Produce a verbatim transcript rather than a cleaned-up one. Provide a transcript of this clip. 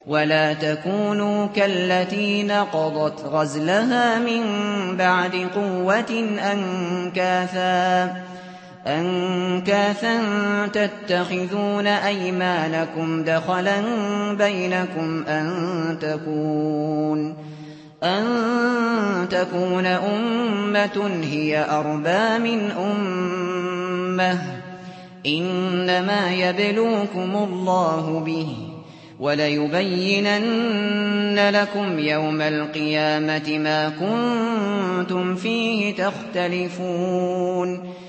ولا تكونوا كالتي نقضت غزلها من بعد قوة أنكاثا أنكاثا تتخذون أيمانكم دخلا بينكم أن تكون أن تكون أمة هي أربى من أمة إنما يبلوكم الله به وليبينن لكم يوم القيامة ما كنتم فيه تختلفون